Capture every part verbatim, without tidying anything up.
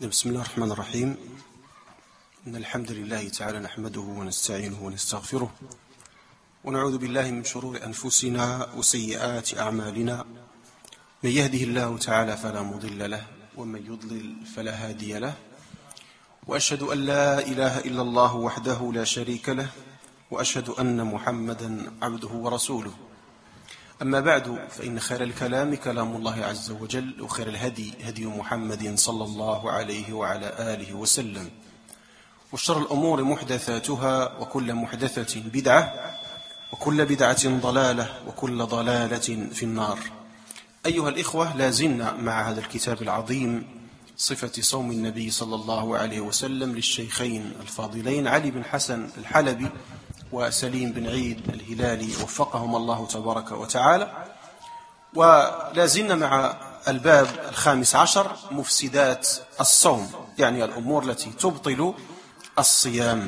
بسم الله الرحمن الرحيم. إن الحمد لله تعالى نحمده ونستعينه ونستغفره ونعوذ بالله من شرور أنفسنا وسيئات أعمالنا. من يهده الله تعالى فلا مضل له ومن يضلل فلا هادي له، وأشهد أن لا إله إلا الله وحده لا شريك له، وأشهد أن محمدا عبده ورسوله. أما بعد، فإن خير الكلام كلام الله عز وجل، وخير الهدي هدي محمد صلى الله عليه وعلى آله وسلم، وشر الأمور محدثاتها، وكل محدثة بدعة، وكل بدعة ضلالة، وكل ضلالة في النار. أيها الإخوة، لازلنا مع هذا الكتاب العظيم صفة صوم النبي صلى الله عليه وسلم للشيخين الفاضلين علي بن حسن الحلبي وسليم بن عيد الهلالي وفقهم الله تبارك وتعالى. ولازلنا مع الباب الخامس عشر، مفسدات الصوم، يعني الأمور التي تبطل الصيام.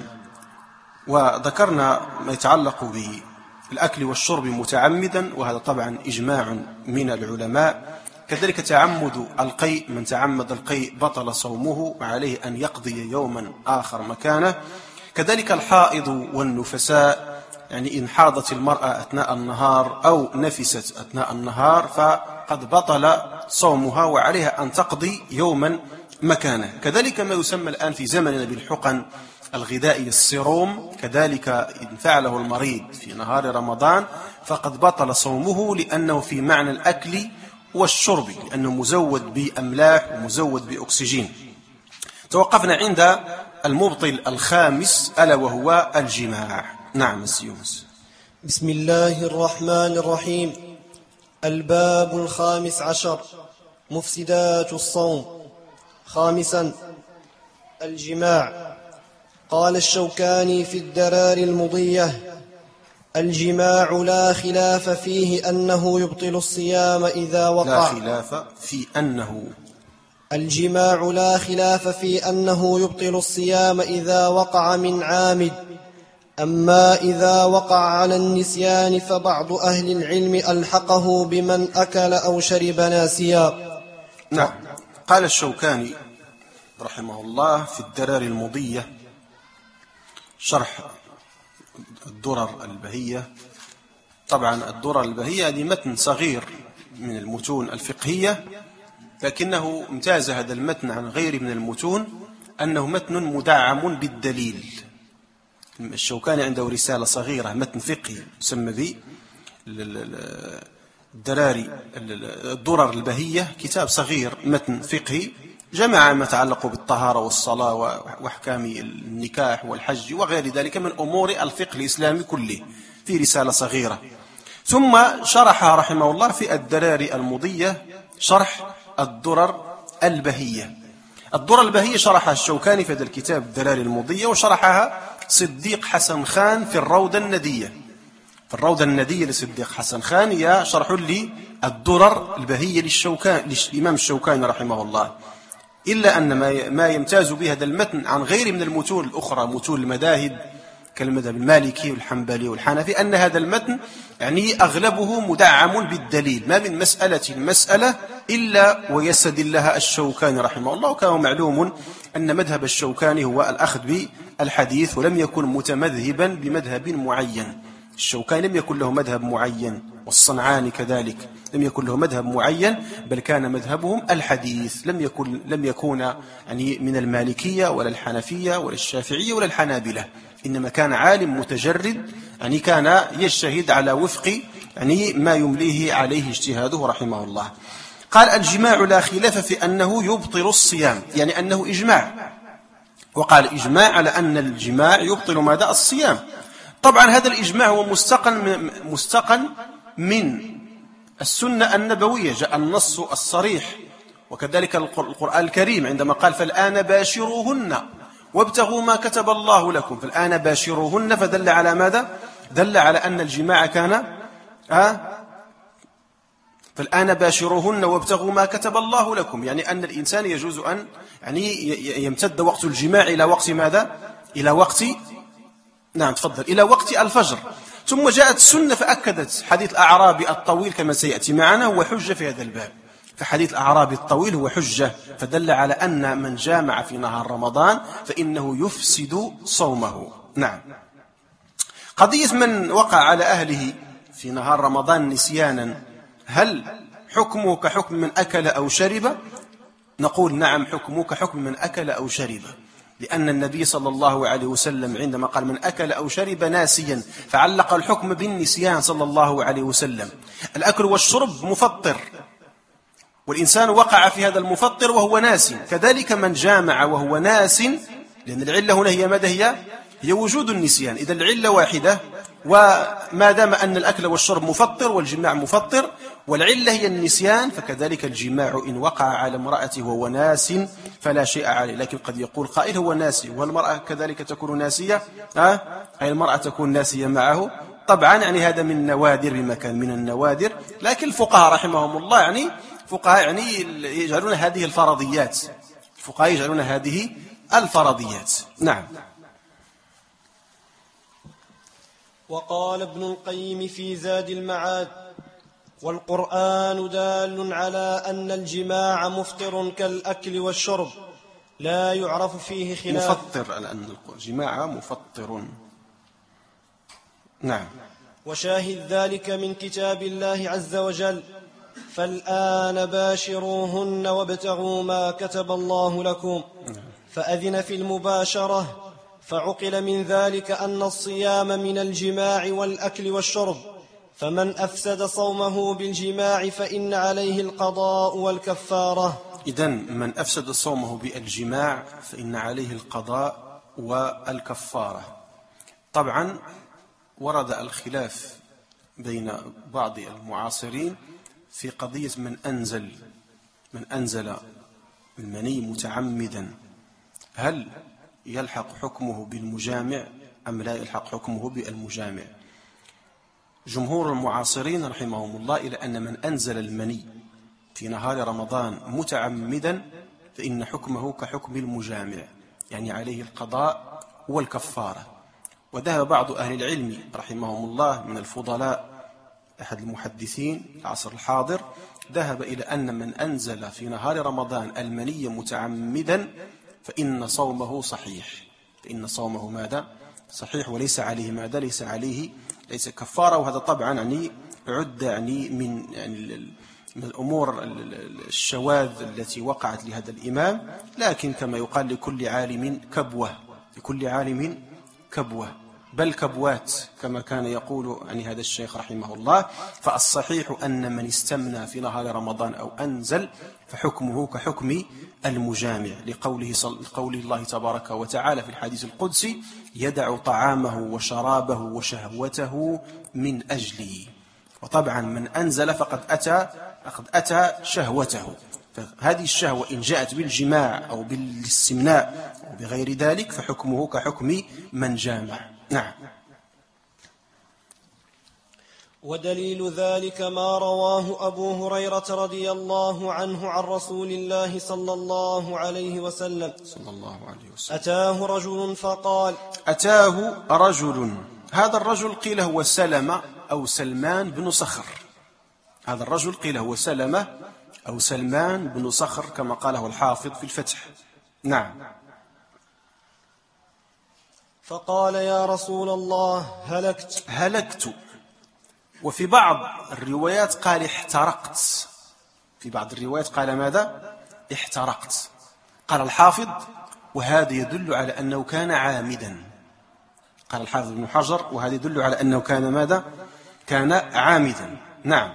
وذكرنا ما يتعلق بالأكل والشرب متعمدا، وهذا طبعا إجماع من العلماء. كذلك تعمد القيء، من تعمد القيء بطل صومه وعليه أن يقضي يوما آخر مكانه. كذلك الحائض والنفساء، يعني إن حاضت المرأة أثناء النهار أو نفست أثناء النهار فقد بطل صومها وعليها أن تقضي يوما مكانه. كذلك ما يسمى الآن في زمننا بالحقن الغذائي السيروم، كذلك إن فعله المريض في نهار رمضان فقد بطل صومه، لأنه في معنى الأكل والشرب، لأنه مزود بأملاح ومزود بأكسجين. توقفنا عند المبطل الخامس، ألا وهو الجماع. نعم السيوس. بسم الله الرحمن الرحيم. الباب الخامس عشر، مفسدات الصوم. خامسا، الجماع. قال الشوكاني في الدرار المضية: الجماع لا خلاف فيه أنه يبطل الصيام إذا وقع. لا خلاف في أنه الجماع لا خلاف في أنه يبطل الصيام إذا وقع من عامد. أما إذا وقع على النسيان فبعض أهل العلم ألحقه بمن أكل أو شرب ناسيا. نعم. قال الشوكاني رحمه الله في الدرار المضية، شرح الدرر البهية. طبعا الدرر البهية هذه متن صغير من المتون الفقهية، لكنه امتاز هذا المتن عن غير من المتون أنه متن مدعم بالدليل. الشوكاني عنده رسالة صغيرة، متن فقهي يسمى به الدراري الدرر البهية، كتاب صغير متن فقهي جمع ما يتعلق بالطهارة والصلاة وأحكام النكاح والحج وغير ذلك من أمور الفقه الإسلامي كله، في رسالة صغيرة. ثم شرحها رحمه الله في الدراري المضية شرح الدرر البهية. الدرر البهية شرحها الشوكاني في هذا الكتاب الدراري المضية، وشرحها صديق حسن خان في الروضة الندية. في الروضة الندية لصديق حسن خان هي شرح لي الدرر البهية للشوكاني للإمام الشوكاني رحمه الله. إلا أن ما يمتاز به هذا المتن عن غير من المتون الأخرى، متون المذاهب كالمذهب المالكي والحنبلي والحنفي، أن هذا المتن يعني أغلبه مدعم بالدليل، ما من مسألة المسألة إلا ويستدل لها الشوكاني رحمه الله. وكان معلوم أن مذهب الشوكاني هو الأخذ بالحديث، ولم يكن متمذهبا بمذهب معين. الشوكاني لم يكن له مذهب معين، والصنعاني كذلك لم يكن له مذهب معين، بل كان مذهبهم الحديث. لم يكن لم يكون يعني من المالكية ولا الحنفية ولا الشافعية ولا الحنابلة، إنما كان عالم متجرد، يعني كان يجتهد على وفق يعني ما يمليه عليه اجتهاده رحمه الله. قال: الجماع لا خلاف في أنه يبطل الصيام، يعني أنه إجماع. وقال إجماع على أن الجماع يبطل ماذا؟ الصيام. طبعا هذا الإجماع هو مستقن مستقن من السنة النبوية، جاء النص الصريح. وكذلك القرآن الكريم عندما قال: فالآن باشروهن وابتغوا ما كتب الله لكم. فالآن باشروهن، فدل على ماذا؟ دل على أن الجماع كان أه؟ فالآن باشروهن وابتغوا ما كتب الله لكم، يعني أن الإنسان يجوز أن يعني يمتد وقت الجماع إلى وقت ماذا؟ إلى وقت نعم تفضل إلى وقت الفجر. ثم جاءت السنة فأكدت حديث الأعرابي الطويل كما سيأتي معنا، هو حجة في هذا الباب. فحديث الأعرابي الطويل هو حجة، فدل على أن من جامع في نهار رمضان فإنه يفسد صومه. نعم. قضية من وقع على أهله في نهار رمضان نسيانا، هل حكمه كحكم من أكل أو شرب؟ نقول نعم، حكمه كحكم من أكل أو شرب، لأن النبي صلى الله عليه وسلم عندما قال من أكل أو شرب ناسيا فعلق الحكم بالنسيان صلى الله عليه وسلم. الأكل والشرب مفطر، والإنسان وقع في هذا المفطر وهو ناس، كذلك من جامع وهو ناس، لأن العلة هنا هي ماذا؟ هي هي وجود النسيان. إذا العلة واحدة، وما دام أن الأكل والشرب مفطر والجماع مفطر والعلة هي النسيان، فكذلك الجماع إن وقع على امرأته وهو ناس فلا شيء عليه. لكن قد يقول قائل هو ناسي، والمرأة كذلك تكون ناسية، أه؟ أي المرأة تكون ناسية معه. طبعا يعني هذا من نوادر، بمكان من النوادر، لكن الفقهاء رحمهم الله يعني فقهاء يعني يجعلون هذه الفرضيات، الفقهاء يجعلون هذه الفرضيات. نعم. وقال ابن القيم في زاد المعاد: والقرآن دال على أن الجماع مفطر كالأكل والشرب، لا يعرف فيه خلاف. مفطر، على أن الجماع مفطر. نعم. وشاهد ذلك من كتاب الله عز وجل: فالآن باشروهن وابتغوا ما كتب الله لكم. فأذن في المباشرة، فعقل من ذلك أن الصيام من الجماع والأكل والشرب، فمن أفسد صومه بالجماع فإن عليه القضاء والكفارة. إذن من أفسد صومه بالجماع فإن عليه القضاء والكفارة. طبعا ورد الخلاف بين بعض المعاصرين في قضية من أنزل من أنزل المني متعمدا، هل يلحق حكمه بالمجامع أم لا يلحق حكمه بالمجامع؟ جمهور المعاصرين رحمهم الله إلى أن من أنزل المني في نهار رمضان متعمدا فإن حكمه كحكم المجامع، يعني عليه القضاء والكفارة. وذهب بعض أهل العلم رحمهم الله من الفضلاء، أحد المحدثين العصر الحاضر، ذهب إلى أن من أنزل في نهار رمضان المني متعمدا فإن صومه صحيح، فإن صومه ماذا؟ صحيح، وليس عليه ماذا؟ ليس عليه ليس كفارة. وهذا طبعا يعني عد يعني من يعني من الأمور الشواذ التي وقعت لهذا الإمام، لكن كما يقال لكل عالم كبوة، لكل عالم كبوة، بل كبوات كما كان يقول عن هذا الشيخ رحمه الله. فالصحيح أن من استمنى في نهار رمضان أو أنزل فحكمه كحكم المجامع، لقوله, لقوله الله تبارك وتعالى في الحديث القدسي: يدع طعامه وشرابه وشهوته من أجلي. وطبعا من أنزل فقد أتى, فقد أتى شهوته، فهذه الشهوة إن جاءت بالجماع أو بالاستمناء أو بغير ذلك فحكمه كحكم من جامع. نعم. ودليل ذلك ما رواه أبو هريرة رضي الله عنه عن رسول الله صلى الله عليه وسلم صلى الله عليه وسلم: أتاه رجل فقال أتاه رجل. هذا الرجل قيل هو سلمة أو سلمان بن صخر. هذا الرجل قيل هو سلمة أو سلمان بن صخر كما قاله الحافظ في الفتح. نعم. فقال: يا رسول الله، هلكت هلكت. وفي بعض الروايات قال احترقت، في بعض الروايات قال ماذا؟ احترقت. قال الحافظ: وهذا يدل على أنه كان عامدا. قال الحافظ بن حجر: وهذا يدل على أنه كان ماذا؟ كان عامدا. نعم.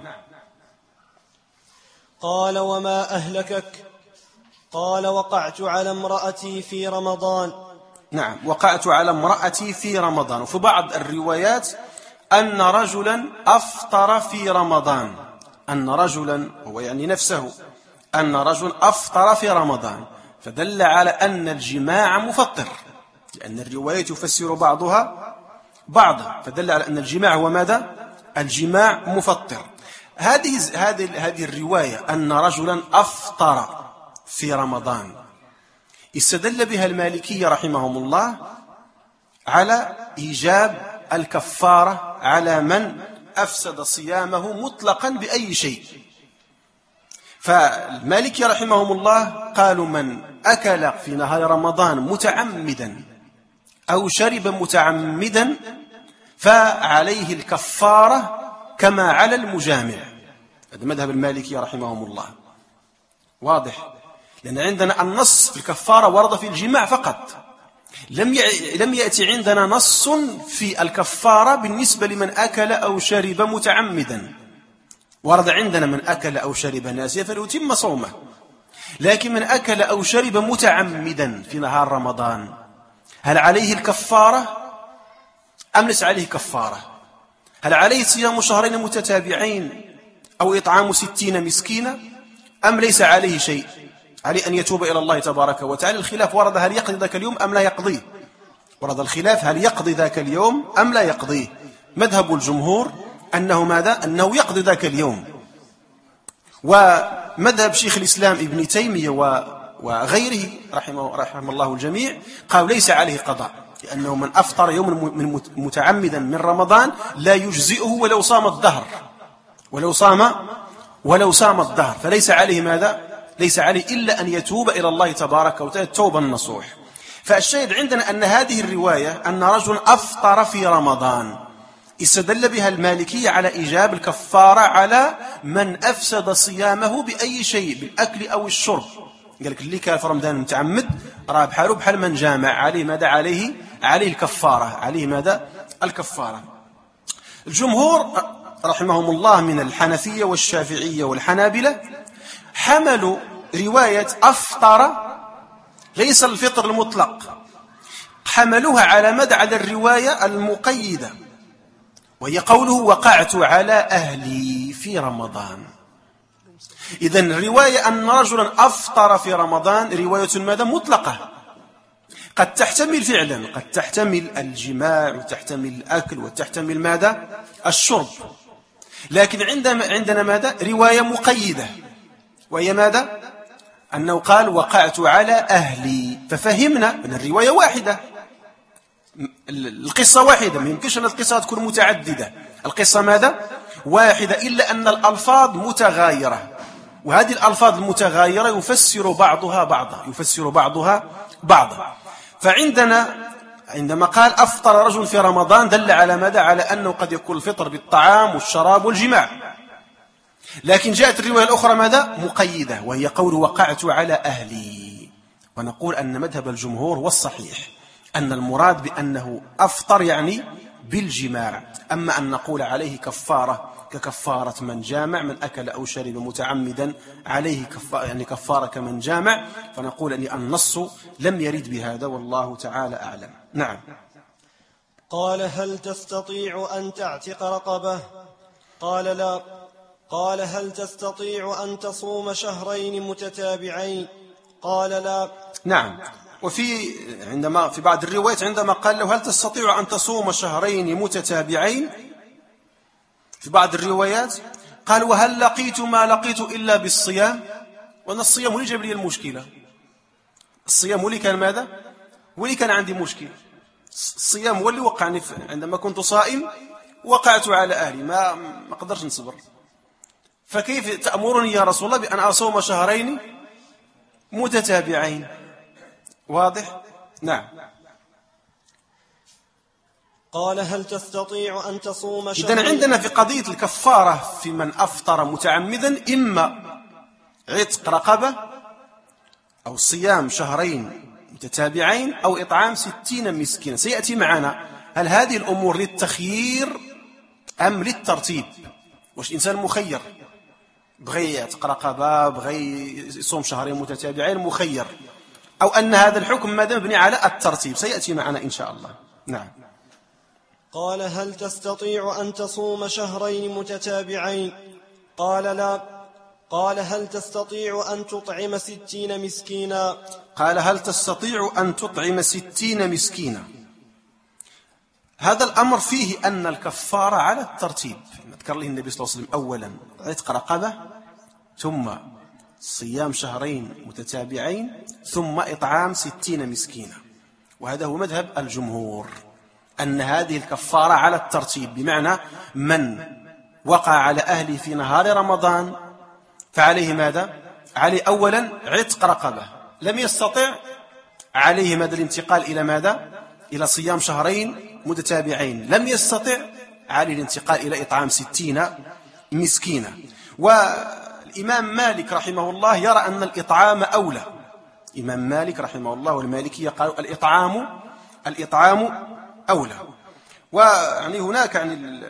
قال: وما أهلكك؟ قال: وقعت على امرأتي في رمضان. نعم، وقعت على امرأتي في رمضان. وفي بعض الروايات أن رجلا أفطر في رمضان، أن رجلا هو يعني نفسه، أن رجل أفطر في رمضان، فدل على أن الجماع مفطر، لأن الرواية تفسر بعضها بعضا، فدل على أن الجماع هو ماذا؟ الجماع مفطر. هذه هذه هذه الرواية أن رجلا أفطر في رمضان استدل بها المالكية رحمهم الله على إيجاب الكفارة على من أفسد صيامه مطلقا بأي شيء. فالمالكي رحمهم الله قالوا من أكل في نهار رمضان متعمدا أو شرب متعمدا فعليه الكفارة كما على المجامع. هذا مذهب المالكي رحمهم الله. واضح؟ لأن عندنا النص في الكفارة ورد في الجماع فقط، لم لم يأتي عندنا نص في الكفارة بالنسبة لمن أكل أو شرب متعمدا. ورد عندنا من أكل أو شرب ناسيا فليتم صومه، لكن من أكل أو شرب متعمدا في نهار رمضان هل عليه الكفارة أم ليس عليه كفارة؟ هل عليه صيام شهرين متتابعين أو إطعام ستين مسكينة أم ليس عليه شيء؟ عليه أن يتوب إلى الله تبارك وتعالى. الخلاف ورد هل يقضي ذاك اليوم أم لا يقضيه. ورد الخلاف هل يقضي ذاك اليوم أم لا يقضيه. مذهب الجمهور أنه ماذا؟ أنه يقضي ذاك اليوم. ومذهب شيخ الإسلام ابن تيمية وغيره رحمه, رحمه الله الجميع قالوا ليس عليه قضاء، لأنه من أفطر يوم من متعمدا من رمضان لا يجزئه ولو صام الدهر، ولو صام ولو صام الدهر، فليس عليه ماذا؟ ليس عليه إلا أن يتوب إلى الله تبارك وتعالى توبا نصوح. فالشاهد عندنا أن هذه الرواية أن رجل أفطر في رمضان استدل بها المالكية على إيجاب الكفارة على من أفسد صيامه بأي شيء، بالأكل أو الشرب. قال لك اللي كان في رمضان متعمد راه بحاله بحال من جامع، عليه ماذا؟ عليه عليه الكفارة، عليه ماذا؟ الكفارة. الجمهور رحمهم الله من الحنفية والشافعية والحنابلة حملوا رواية أفطر ليس الفطر المطلق، حملوها على مدى على الرواية المقيدة، وهي قوله وقعت على أهلي في رمضان. إذن الرواية أن رجلا أفطر في رمضان رواية ماذا؟ مطلقة، قد تحتمل فعلا، قد تحتمل الجماع وتحتمل الأكل وتحتمل ماذا؟ الشرب. لكن عندنا عندنا ماذا؟ رواية مقيدة، وهي ماذا؟ أنه قال وقعت على أهلي، ففهمنا أن الرواية واحدة، القصة واحدة، ما يمكنش أن القصة تكون متعددة، القصة ماذا؟ واحدة، إلا أن الألفاظ متغايرة، وهذه الألفاظ المتغايرة يفسر بعضها بعضا، يفسر بعضها بعضا. فعندنا عندما قال أفطر رجل في رمضان دل على ماذا؟ على أنه قد يكون الفطر بالطعام والشراب والجماع. لكن جاءت الرواية الأخرى ماذا؟ مقيدة، وهي قول وقعت على أهلي. ونقول أن مذهب الجمهور والصحيح أن المراد بأنه أفطر يعني بالجماع. أما أن نقول عليه كفارة ككفارة من جامع، من أكل أو شرب متعمدا عليه كفارة يعني كفارة كمن جامع، فنقول أن النص لم يرد بهذا، والله تعالى أعلم. نعم. قال هل تستطيع أن تعتق رقبة؟ قال لا. قال هل تستطيع أن تصوم شهرين متتابعين؟ قال لا. نعم. وفي عندما في بعض الروايات عندما قال له هل تستطيع أن تصوم شهرين متتابعين، في بعض الروايات قال وهل لقيت ما لقيت إلا بالصيام؟ وأن الصيام هو اللي جاب لي المشكلة، الصيام هو اللي كان ماذا؟ هو اللي كان عندي مشكلة، الصيام هو اللي وقعني عندما كنت صائم وقعت على أهلي، ما ما قدرش نصبر، فكيف تأمرني يا رسول الله بأن أصوم شهرين متتابعين؟ واضح؟ نعم. قال هل تستطيع أن تصوم شهرين؟ إذن عندنا في قضية الكفارة في من أفطر متعمدا إما عتق رقبة أو صيام شهرين متتابعين أو إطعام ستين مسكينا. سيأتي معنا هل هذه الأمور للتخيير أم للترتيب؟ واش إنسان مخير بغي يعتق رقبة بغي يصوم شهرين متتابعين مخير، أو أن هذا الحكم ماذا مبني على الترتيب؟ سيأتي معنا إن شاء الله. نعم. قال هل تستطيع أن تصوم شهرين متتابعين؟ قال لا. قال هل تستطيع أن تطعم ستين مسكينا؟ قال هل تستطيع أن تطعم ستين مسكينا. هذا الأمر فيه أن الكفارة على الترتيب، ذكر له النبي صلى الله عليه وسلم أولا عتق رقبة، ثم صيام شهرين متتابعين، ثم إطعام ستين مسكينا. وهذا هو مذهب الجمهور أن هذه الكفارة على الترتيب، بمعنى من وقع على أهله في نهار رمضان فعليه ماذا؟ عليه أولا عتق رقبة. لم يستطع، عليه ماذا؟ الانتقال إلى ماذا؟ إلى صيام شهرين متتابعين. لم يستطع، عليه الانتقال إلى إطعام ستين مسكينا. والإمام مالك رحمه الله يرى أن الإطعام أولى. إمام مالك رحمه الله والمالكية قالوا الإطعام الإطعام أولى. ويعني هناك يعني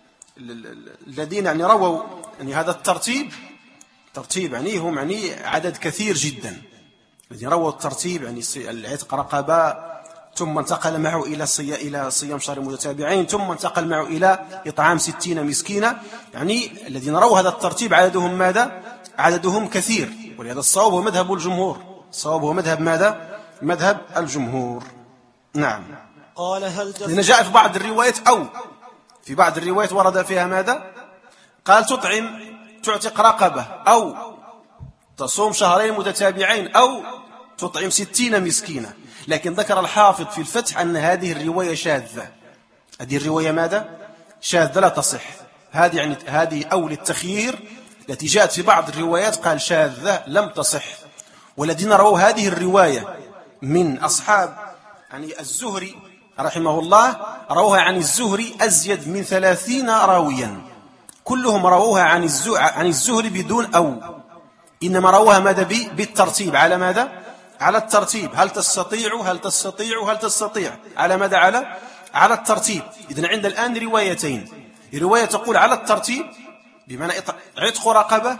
الذين يعني رووا يعني هذا الترتيب ترتيب يعني هم يعني عدد كثير جدا الذين رووا الترتيب، يعني العتق رقبة، ثم انتقل معه إلى صي... إلى صيام شهر متتابعين، ثم انتقل معه إلى إطعام ستين مسكينا. يعني الذين رووا هذا الترتيب عددهم ماذا؟ عددهم كثير. ولهذا الصواب هو مذهب الجمهور. الصواب هو مذهب ماذا؟ مذهب الجمهور. نعم. قال هل تس... لأن جاء في بعض الروايات أو في بعض الروايات ورد فيها ماذا؟ قال تطعم تعتق رقبة، أو تصوم شهرين متتابعين، أو تطعم ستين مسكينة. لكن ذكر الحافظ في الفتح أن هذه الرواية شاذة. هذه الرواية ماذا؟ شاذة لا تصح. هذه يعني هذه أول التخيير التي جاءت في بعض الروايات قال شاذة لم تصح. والذين رووا هذه الرواية من أصحاب يعني الزهري رحمه الله روها عن الزهري أزيد من ثلاثين راويا، كلهم رووها عن عن الزهري بدون أو، إنما رووها ماذا؟ بالترتيب. على ماذا؟ على الترتيب. هل تستطيع هل تستطيع هل تستطيع على ماذا؟ على على الترتيب. إذن عند الآن روايتين، رواية تقول على الترتيب بمعنى عتق رقبة،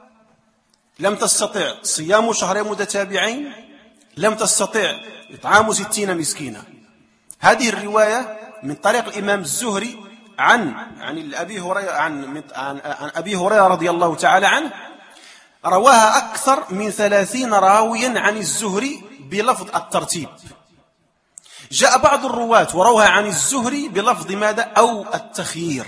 لم تستطع صيام شهرين متتابعين، لم تستطع إطعام ستين مسكينا. هذه الرواية من طريق الإمام الزهري عن عن أبي هريرة عن عن أبي هريرة رضي الله تعالى عنه، رواها أكثر من ثلاثين راويا عن الزهري بلفظ الترتيب. جاء بعض الرواة وروها عن الزهري بلفظ ماذا؟ أو التخيير،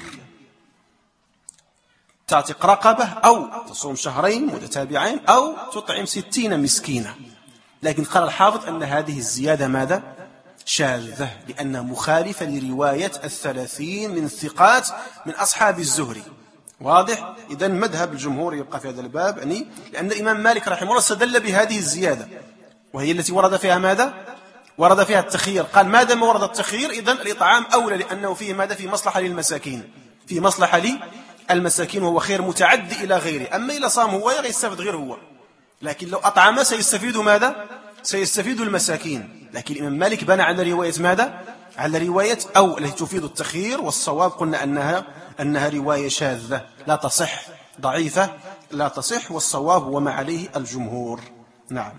تعتق رقبة، أو تصوم شهرين متتابعين، أو تطعم ستين مسكينة. لكن قال الحافظ أن هذه الزيادة ماذا؟ شاذة، لأنها مخالفة لرواية الثلاثين من الثقات من أصحاب الزهري. واضح؟ إذن مذهب الجمهور يبقى في هذا الباب، يعني لأن الإمام مالك رحمه الله استدل بهذه الزيادة، وهي التي ورد فيها ماذا؟ ورد فيها التخيير. قال ما دام ورد التخيير إذن الإطعام أولى، لأنه فيه ماذا؟ في مصلحة للمساكين، في مصلحة للمساكين، وهو خير متعدي إلى غيره. أما إذا صام هو يستفيد غير هو، لكن لو أطعم سيستفيد ماذا؟ سيستفيد المساكين. لكن الإمام مالك بنى على رواية ماذا؟ على رواية أو التي تفيد التخيير، والصواب قلنا أنها أنها رواية شاذة لا تصح، ضعيفة لا تصح، والصواب هو ما عليه الجمهور. نعم.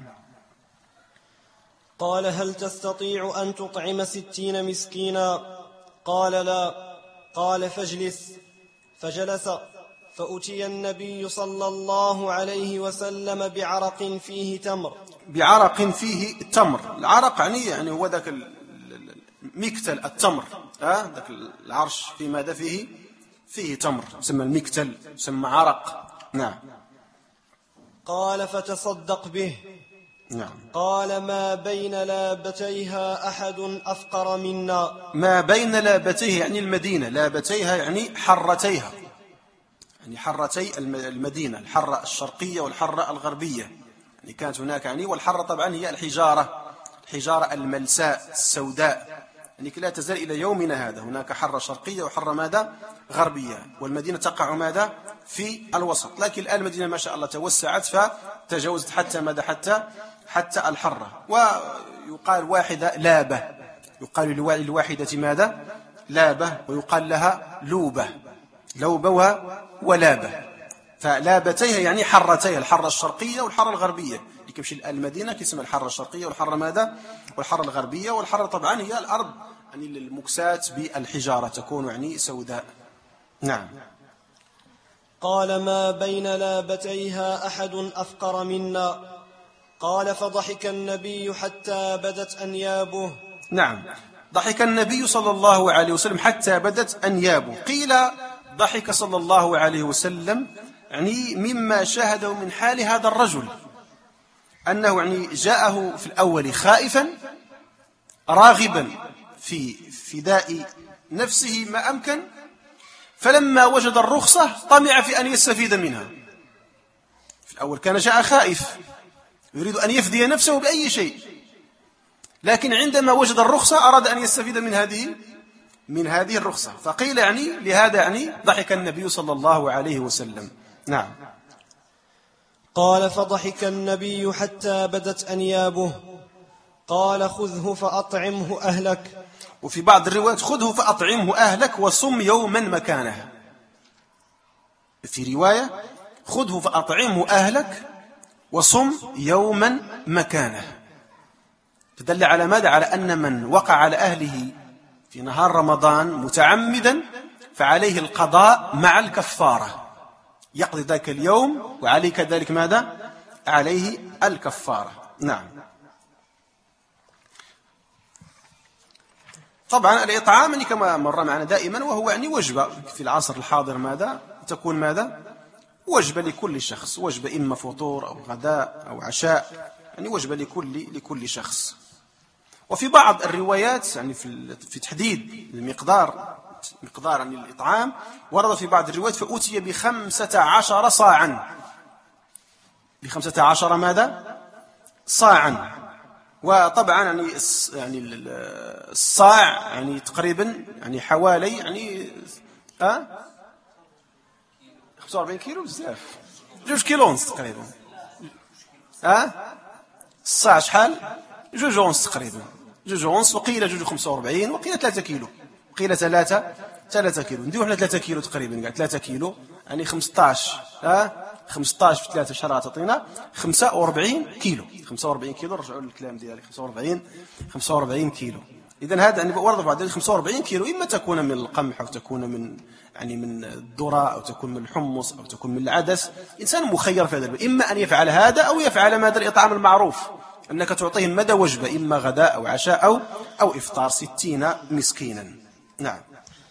قال هل تستطيع أن تطعم ستين مسكينا؟ قال لا. قال فاجلس. فجلس، فأتي النبي صلى الله عليه وسلم بعرق فيه تمر. بعرق فيه تمر. العرق يعني يعني هو ذاك المكتل التمر، ها ذاك العرش في ماذا فيه؟ فيه تمر، يسمى المكتل، يسمى عرق. نعم. قال فتصدق به. نعم. قال ما بين لابتيها أحد أفقر منا. ما بين لابتيها يعني المدينة، لابتيها يعني حرتيها، يعني حرتي المدينة، الحرة الشرقية والحرة الغربية. يعني كانت هناك يعني، والحرة طبعا هي الحجارة، الحجارة الملساء السوداء، يعني لا تزال إلى يومنا هذا هناك حرة شرقية وحرة ماذا؟ غربية. والمدينة تقع ماذا؟ في الوسط. لكن الآن المدينة ما شاء الله توسعت فتجاوزت حتى ماذا؟ حتى حتى الحرة. ويقال واحدة لابة، يقال للواحدة ماذا؟ لابة، ويقال لها لوبة، لوبة ولابة. فلابتيها يعني حرتيها، الحرة الشرقية والحرة الغربية. اللي كيمشي الآن المدينة كيسمى الحرة الشرقية والحرة ماذا؟ والحرة الغربية. والحرة طبعا هي الأرض يعني المكساة بالحجارة، تكون يعني سوداء. نعم. قال ما بين لابتيها أحد أفقر منا. قال فضحك النبي حتى بدت أنيابه. نعم، ضحك النبي صلى الله عليه وسلم حتى بدت أنيابه. قيل ضحك صلى الله عليه وسلم يعني مما شاهده من حال هذا الرجل، أنه يعني جاءه في الأول خائفا راغبا في فداء نفسه ما أمكن، فلما وجد الرخصة طمع في أن يستفيد منها. أول كان جاء خائف يريد أن يفدي نفسه بأي شيء، لكن عندما وجد الرخصة أراد أن يستفيد من هذه من هذه الرخصة، فقيل يعني لهذا يعني ضحك النبي صلى الله عليه وسلم. نعم. قال فضحك النبي حتى بدت أنيابه. قال خذه فأطعمه أهلك. وفي بعض الروايات خذه فأطعمه أهلك وصم يوما مكانه. في رواية خذه فأطعمه أهلك وصم يوما مكانه. فدل على ماذا؟ على أن من وقع على أهله في نهار رمضان متعمدا فعليه القضاء مع الكفارة، يقضي ذاك اليوم وعليه كذلك ماذا؟ عليه الكفارة. نعم. طبعا الإطعام يعني كما مر معنا دائما وهو يعني وجبة في العصر الحاضر، ماذا تكون؟ ماذا؟ وجبة لكل شخص، وجبة إما فطور أو غداء أو عشاء، يعني وجبة لكل لكل شخص. وفي بعض الروايات يعني في في تحديد المقدار مقدار يعني الإطعام ورد في بعض الروايات فأتي بخمسة عشر صاعا، بخمسة عشر ماذا؟ صاعا. وطبعا يعني يعني الصاع يعني تقريبا يعني حوالي يعني اه خمسة وأربعين كيلو، بزاف، جوج كيلو ونص تقريبا. اه الصاع شحال؟ جوج ونص تقريبا، جوج ونص، وقيل جوج خمسة وأربعين، وقيل ثلاثة كيلو، قيل ثلاثة ثلاثة كيلو. نديرو احنا ثلاثة كيلو تقريبا، قاعد ثلاثة كيلو يعني خمسطاش، اه خمسطاش في ثلاثة شهرات تعطينا خمسة وأربعين كيلو. خمسة وأربعين كيلو، رجعوا للكلام ديالي، خمسة وأربعين خمسة وأربعين كيلو. إذن هذا يعني ورد بعد خمسة وأربعين كيلو، إما تكون من القمح أو تكون من يعني من الذرة أو تكون من الحمص أو تكون من العدس. إنسان مخير في هذا، إما أن يفعل هذا أو يفعل ماذا؟ الإطعام المعروف، أنك تعطيه مدى وجبة، إما غداء أو عشاء أو أو إفطار ستين مسكينا. نعم.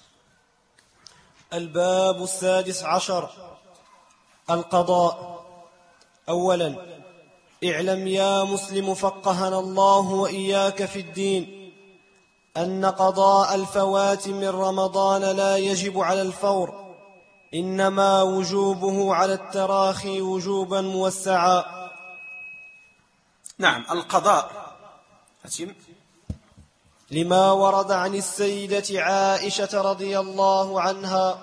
الباب السادس عشر: القضاء. أولا، اعلم يا مسلم فقهنا الله وإياك في الدين أن قضاء الفوات من رمضان لا يجب على الفور، إنما وجوبه على التراخي وجوبا موسعا. نعم. القضاء لما ورد عن السيدة عائشة رضي الله عنها: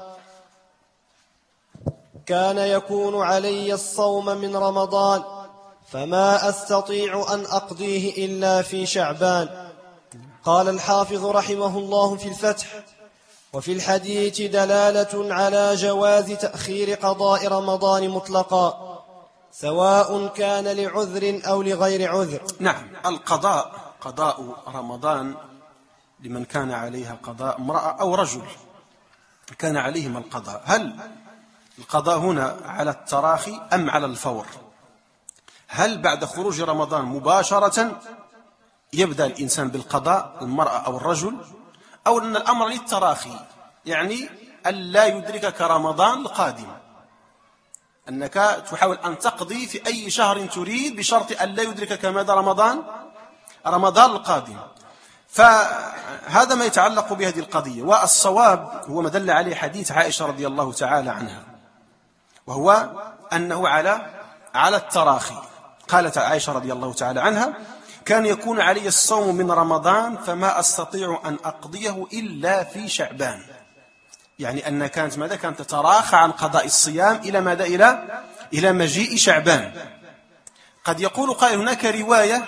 كان يكون علي الصوم من رمضان فما أستطيع أن أقضيه إلا في شعبان. قال الحافظ رحمه الله في الفتح: وفي الحديث دلالة على جواز تأخير قضاء رمضان مطلقا، سواء كان لعذر أو لغير عذر. نعم. القضاء قضاء رمضان لمن كان عليها قضاء، امرأة أو رجل كان عليهما القضاء. هل القضاء هنا على التراخي أم على الفور؟ هل بعد خروج رمضان مباشرة يبدأ الإنسان بالقضاء، المرأة أو الرجل، أو أن الأمر للتراخي، يعني ألا يدركك رمضان القادم، أنك تحاول أن تقضي في أي شهر تريد بشرط ألا يدركك ماذا؟ رمضان رمضان القادم. فهذا ما يتعلق بهذه القضية. والصواب هو ما دل عليه حديث عائشة رضي الله تعالى عنها، وهو أنه على على التراخي. قالت عائشة رضي الله تعالى عنها: كان يكون علي الصوم من رمضان فما أستطيع أن أقضيه إلا في شعبان، يعني أن كانت ماذا؟ كانت تتراخى عن قضاء الصيام إلى ماذا؟ إلى إلى مجيء شعبان. قد يقول قائل: هناك رواية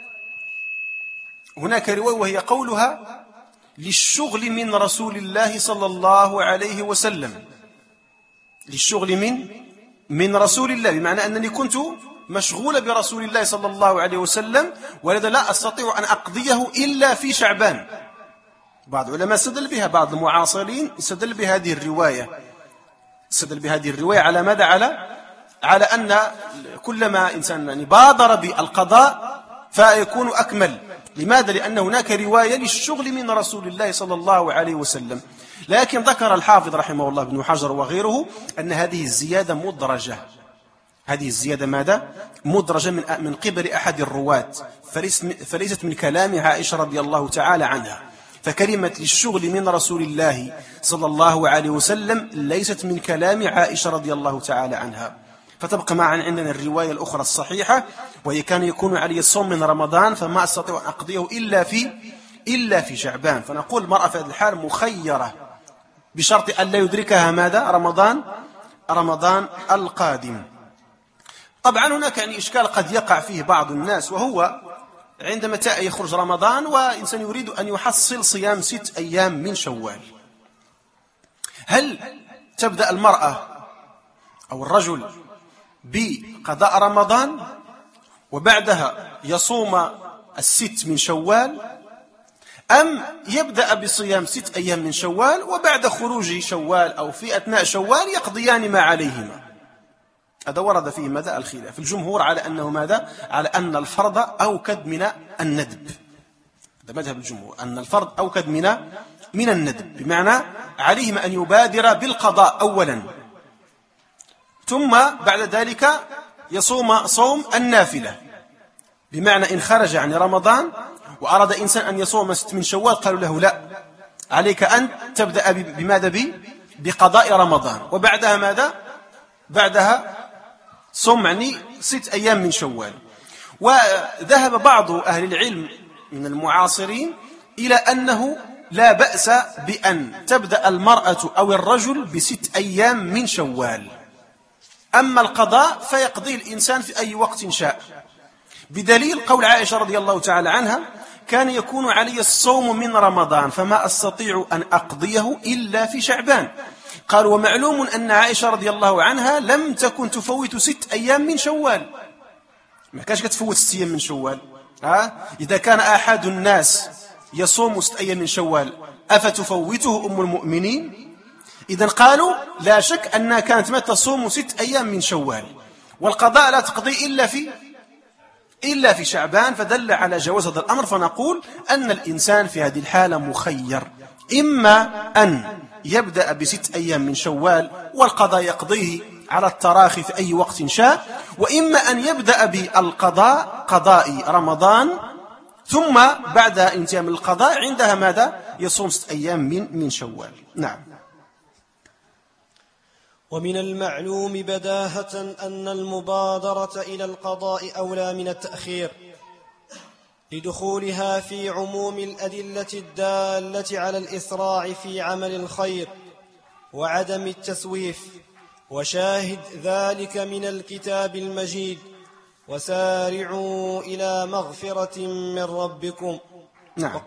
هناك رواية وهي قولها للشغل من رسول الله صلى الله عليه وسلم، للشغل من من رسول الله، بمعنى أنني كنت مشغولة برسول الله صلى الله عليه وسلم، ولذا لا أستطيع أن أقضيه إلا في شعبان. بعض العلماء استدل بها، بعض المعاصرين استدل بهذه الرواية استدل بهذه الرواية على ماذا؟ على على أن كلما إنسان يعني بادر بالقضاء فيكون أكمل. لماذا؟ لأن هناك رواية للشغل من رسول الله صلى الله عليه وسلم. لكن ذكر الحافظ رحمه الله ابن حجر وغيره أن هذه الزيادة مدرجة، هذه الزيادة ماذا؟ مدرجة من من قبل أحد الرواة، فليست من كلام عائشة رضي الله تعالى عنها. فكلمة للشغل من رسول الله صلى الله عليه وسلم ليست من كلام عائشة رضي الله تعالى عنها، فتبقى معنا عندنا الرواية الأخرى الصحيحة، وهي كان يكون علي الصوم من رمضان فما أستطيع أن أقضيه إلا في إلا في شعبان. فنقول المرأة في هذه الحال مخيرة بشرط أن لا يدركها ماذا؟ رمضان رمضان القادم. طبعا هناك يعني إشكال قد يقع فيه بعض الناس، وهو عندما يخرج رمضان وإنسان يريد أن يحصل صيام ست أيام من شوال، هل تبدأ المرأة أو الرجل بقضاء رمضان وبعدها يصوم الست من شوال، أم يبدأ بصيام ست أيام من شوال وبعد خروج شوال أو في أثناء شوال يقضيان ما عليهما؟ هذا ورد فيه ماذا؟ الخلاف. الجمهور على أنه ماذا؟ على أن الفرض أوكد من الندب. هذا مذهب الجمهور، أن الفرض أوكد من من الندب، بمعنى عليهما أن يبادر بالقضاء أولا، ثم بعد ذلك يصوم صوم النافلة. بمعنى إن خرج عن رمضان وأراد إنسان أن يصوم ست من شوال قالوا له لا، عليك أن تبدأ بماذا؟ بقضاء رمضان، وبعدها ماذا؟ بعدها صوم يعني ست أيام من شوال. وذهب بعض أهل العلم من المعاصرين إلى أنه لا بأس بأن تبدأ المرأة أو الرجل بست أيام من شوال، أما القضاء فيقضي الإنسان في أي وقت شاء، بدليل قول عائشة رضي الله تعالى عنها: كان يكون علي الصوم من رمضان فما أستطيع أن أقضيه إلا في شعبان. قال: ومعلوم أن عائشة رضي الله عنها لم تكن تفوت ست أيام من شوال، ما كانش كتفوت ست أيام من شوال. ها؟ إذا كان أحد الناس يصوم ست أيام من شوال أفتفوته أم المؤمنين؟ إذن قالوا لا شك أنها كانت ما تصوم ست أيام من شوال، والقضاء لا تقضي إلا في إلا في شعبان، فدل على جواز هذا الأمر. فنقول أن الإنسان في هذه الحالة مخير، إما أن يبدأ بست أيام من شوال والقضاء يقضيه على التراخي في أي وقت شاء، وإما أن يبدأ بالقضاء قضاء رمضان ثم بعد انتهاء من القضاء عندها ماذا؟ يصوم ست أيام من من شوال. نعم. ومن المعلوم بداهة أن المبادرة إلى القضاء أولى من التأخير، لدخولها في عموم الأدلة الدالة على الإسراع في عمل الخير وعدم التسويف، وشاهد ذلك من الكتاب المجيد: وسارعوا إلى مغفرة من ربكم. نعم.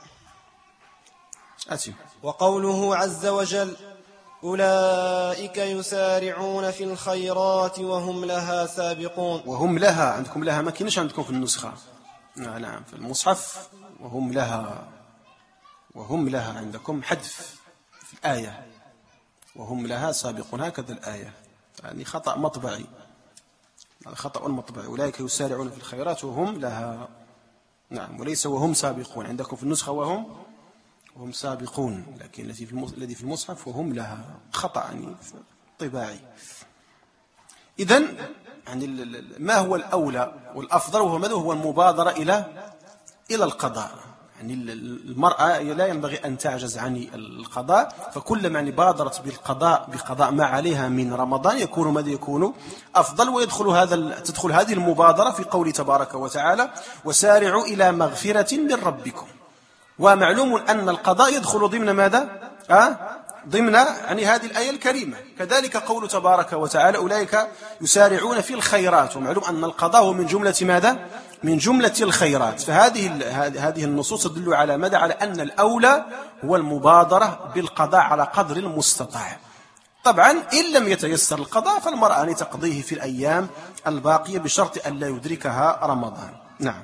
أتي. وقوله عز وجل: أولئك يسارعون في الخيرات وهم لها سابقون. وهم لها، عندكم لها ما كاينش عندكم في النسخة. نعم، في المصحف وهم لها، وهم لها عندكم حذف في الآية، وهم لها سابقون، هكذا الآية، يعني خطأ مطبعي، خطأ مطبعي. أولئك يسارعون في الخيرات وهم لها. نعم، وليس وهم سابقون، عندكم في النسخة وهم وهم سابقون، لكن الذي في الذي في المصحف وهم لها، خطأ يعني طباعي. إذن يعني ما هو الأولى والأفضل؟ وهو ماذا؟ هو المبادرة إلى إلى القضاء. يعني المرأة لا ينبغي أن تعجز عن القضاء، فكلما يعني بادرت بالقضاء بقضاء ما عليها من رمضان يكون ماذا؟ يكون أفضل. ويدخل هذا تدخل هذه المبادرة في قول تبارك وتعالى: وسارعوا إلى مغفرة من ربكم. ومعلوم أن القضاء يدخل ضمن ماذا؟ أه؟ ضمن يعني هذه الآية الكريمة. كذلك قول تبارك وتعالى: أولئك يسارعون في الخيرات. ومعلوم أن القضاء هو من جملة ماذا؟ من جملة الخيرات. فهذه هذه النصوص تدل على ماذا؟ على أن الأولى هو المبادرة بالقضاء على قدر المستطاع. طبعا إن لم يتيسر القضاء فالمرأة أن تقضيه في الأيام الباقية بشرط أن لا يدركها رمضان. نعم.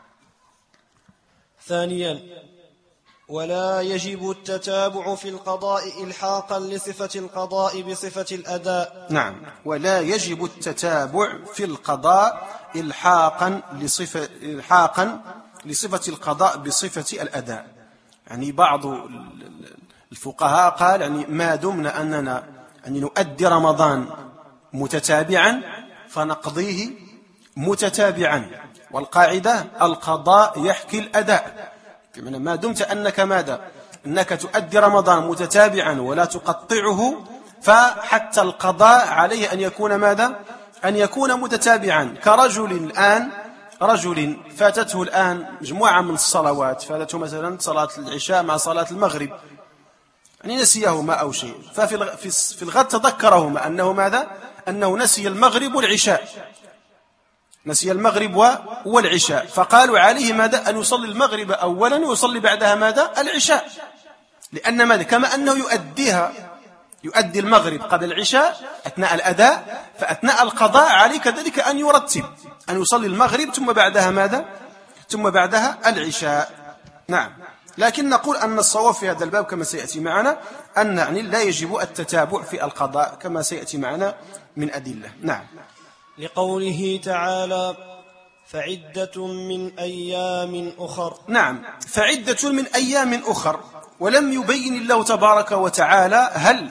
ثانيا، ولا يجب التتابع في القضاء إلحاقا لصفة القضاء بصفة الأداء. نعم، ولا يجب التتابع في القضاء إلحاقا لصفة إلحاقا لصفة القضاء بصفة الأداء. يعني بعض الفقهاء قال يعني ما دمنا أننا يعني نؤدي رمضان متتابعا فنقضيه متتابعا، والقاعدة القضاء يحكي الأداء، بمعنى ما دمت أنك ماذا؟ أنك تؤدي رمضان متتابعا ولا تقطعه، فحتى القضاء عليه أن يكون ماذا؟ أن يكون متتابعا، كرجل الآن رجل فاتته الآن مجموعة من الصلوات، فاتته مثلا صلاة العشاء مع صلاة المغرب، يعني نسيهما أو شيء، ففي في الغد تذكرهما أنه ماذا؟ أنه نسي المغرب والعشاء، نسي المغرب والعشاء، فقالوا عليه ماذا؟ أن يصلي المغرب أولا ويصلي بعدها ماذا؟ العشاء، لأن ماذا؟ كما أنه يؤديها يؤدي المغرب قبل العشاء أثناء الأداء، فأثناء القضاء عليه كذلك أن يرتب، أن يصلي المغرب ثم بعدها ماذا؟ ثم بعدها العشاء. نعم، لكن نقول أن الصواب في هذا الباب كما سيأتي معنا أن يعني لا يجب التتابع في القضاء كما سيأتي معنا من أدلة. نعم. لقوله تعالى فعدة من أيام أخر. نعم، فعدة من أيام أخر، ولم يبين الله تبارك وتعالى هل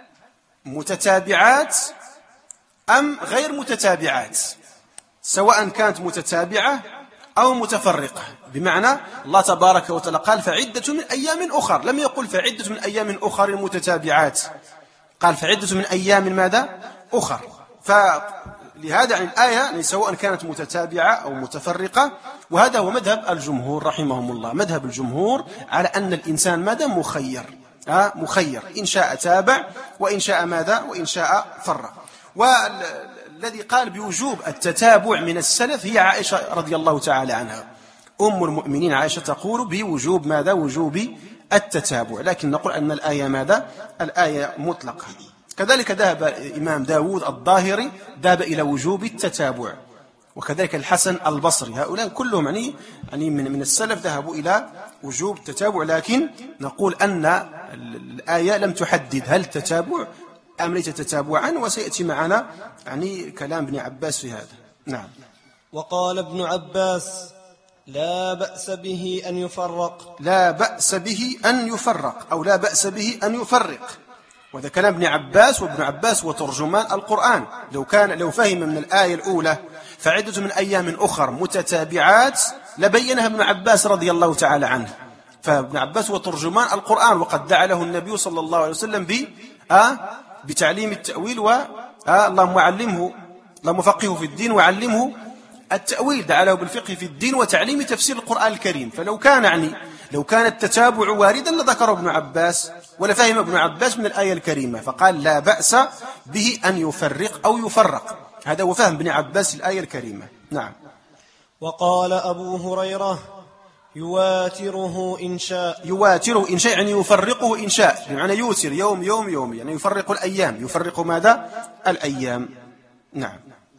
متتابعات أم غير متتابعات، سواء كانت متتابعة أو متفرقة، بمعنى الله تبارك وتعالى قال فعدة من أيام أخر، لم يقل فعدة من أيام أخر متتابعات، قال فعدة من أيام ماذا؟ أخر. فلهذا عن الآية يعني سواء كانت متتابعة أو متفرقة، وهذا هو مذهب الجمهور رحمهم الله، مذهب الجمهور على أن الإنسان ماذا؟ مخير، آه مخير، إن شاء تابع وإن شاء ماذا؟ وإن شاء فرق. والذي قال بوجوب التتابع من السلف هي عائشة رضي الله تعالى عنها، أم المؤمنين عائشة تقول بوجوب ماذا؟ وجوب التتابع، لكن نقول أن الآية ماذا؟ الآية مطلقة. كذلك ذهب الإمام داود الظاهري ذهب إلى وجوب التتابع، وكذلك الحسن البصري، هؤلاء كلهم يعني يعني من من السلف ذهبوا إلى وجوب التتابع، لكن نقول أن الآية لم تحدد هل تتابع أم ليس تتابعا، وسيأتي معنا يعني كلام ابن عباس في هذا. نعم. وقال ابن عباس لا بأس به أن يفرق، لا بأس به أن يفرق أو لا بأس به أن يفرق، وهذا كلام ابن عباس، وابن عباس وترجمان القرآن، لو كان لو فهم من الآية الأولى فعدة من أيام أخر متتابعات لبينها ابن عباس رضي الله تعالى عنه، فابن عباس وترجمان القرآن، وقد دعا له النبي صلى الله عليه وسلم ب آه بتعليم التأويل، و آه اللهم علمه اللهم فقهه في الدين وعلمه التأويل، دعا له بالفقه في الدين وتعليم تفسير القرآن الكريم. فلو كان يعني لو كان التتابع واردا لذكره ابن عباس ولفهم ابن عباس من الآية الكريمة، فقال لا بأس به أن يفرق أو يفرق، هذا هو فهم ابن عباس الآية الكريمة. نعم. وقال أبو هريرة يواتره إن شاء، يواتره إن شاء يعني يفرقه إن شاء، بمعنى يوتر يوم يوم يوم، يعني يفرق الأيام، يفرق ماذا؟ الأيام. نعم.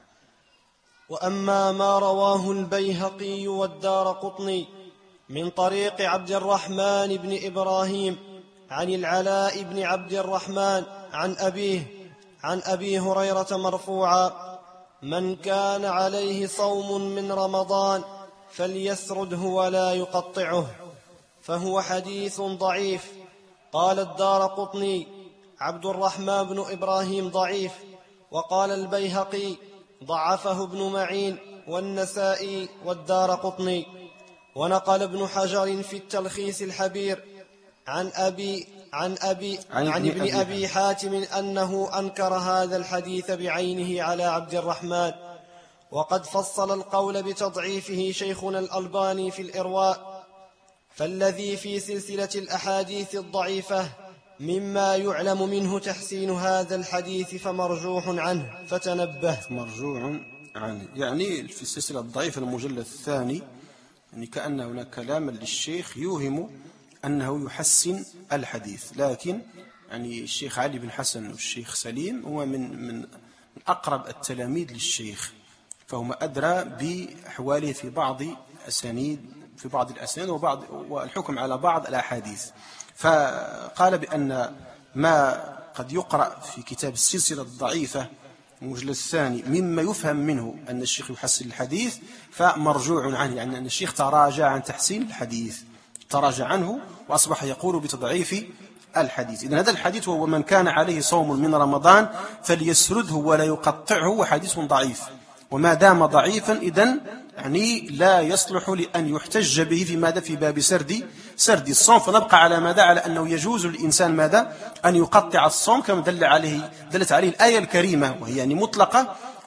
وأما ما رواه البيهقي والدارقطني من طريق عبد الرحمن بن إبراهيم عن العلاء بن عبد الرحمن عن أبيه عن أبي هريرة مرفوعا من كان عليه صوم من رمضان فليسرده ولا يقطعه، فهو حديث ضعيف. قال الدارقطني عبد الرحمن بن إبراهيم ضعيف، وقال البيهقي ضعفه ابن معين والنسائي والدارقطني. ونقل ابن حجر في التلخيص الحبير عن أبي عن أبي عن, عن ابن أبي, أبي حاتم أنه أنكر هذا الحديث بعينه على عبد الرحمن، وقد فصل القول بتضعيفه شيخنا الألباني في الإرواء، فالذي في سلسلة الأحاديث الضعيفة مما يعلم منه تحسين هذا الحديث فمرجوح عنه، فتنبه. مرجوح عنه يعني في السلسلة الضعيفة المجلد الثاني، يعني كأن هناك كلاما للشيخ يوهم أنه يحسن الحديث، لكن يعني الشيخ علي بن حسن والشيخ سليم هو من من أقرب التلاميذ للشيخ، فهم أدرى بأحواله في بعض الأسانيد في بعض الأسانيد وبعض والحكم على بعض الأحاديث. فقال بأن ما قد يقرأ في كتاب السلسلة الضعيفة المجلد الثاني مما يفهم منه أن الشيخ يحسن الحديث فمرجوع عنه، يعني أن الشيخ تراجع عن تحسين الحديث، تراجع عنه وأصبح يقول بتضعيف الحديث. إذن هذا الحديث هو من كان عليه صوم من رمضان فليسرده ولا يقطعه، وحديث ضعيف، وما دام ضعيفا إذن يعني لا يصلح لأن يحتج به في ماذا؟ في باب سرد سرد الصوم. فنبقى على ماذا؟ على أنه يجوز للإنسان ماذا؟ أن يقطع الصوم كما دل عليه دلت عليه الآية الكريمة، وهي يعني مطلقة،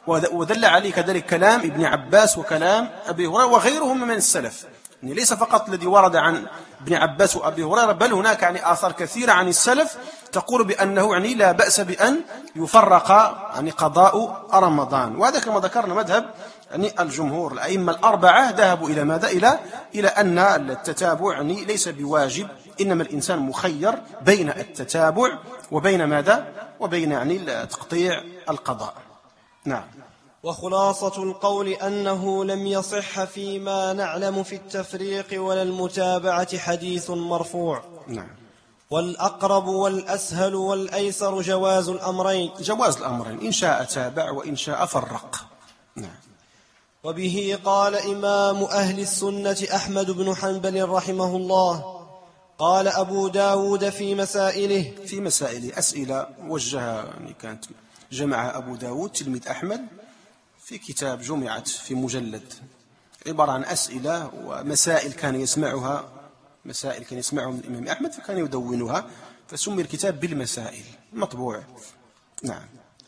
ودل عليه كذلك كلام ابن عباس وكلام أبي هريرة وغيرهم من السلف، يعني ليس فقط الذي ورد عن ابن عباس وأبي هريرة، بل هناك يعني آثار كثيرة عن السلف تقول بأنه يعني لا بأس بأن يفرق يعني قضاء رمضان. وهذا كما ذكرنا مذهب يعني الجمهور، الأئمة الأربعة ذهبوا إلى ماذا؟ إلى إلى أن التتابع يعني ليس بواجب، إنما الإنسان مخير بين التتابع وبين ماذا؟ وبين يعني تقطيع القضاء. نعم. وخلاصة القول أنه لم يصح فيما نعلم في التفريق ولا المتابعة حديث مرفوع. نعم. والأقرب والأسهل والأيسر جواز الأمرين، جواز الأمرين، إن شاء تابع وإن شاء فرق. نعم. وبه قال إمام أهل السنة أحمد بن حنبل رحمه الله. قال أبو داود في مسائله في مسائله أسئلة وجهها يعني كانت جمع أبو داود تلميذ أحمد في كتاب جمعت في مجلد، عبارة عن أسئلة ومسائل كان يسمعها مسائل كان يسمعها من الإمام أحمد فكان يدونها، فسمي الكتاب بالمسائل، مطبوع. نعم.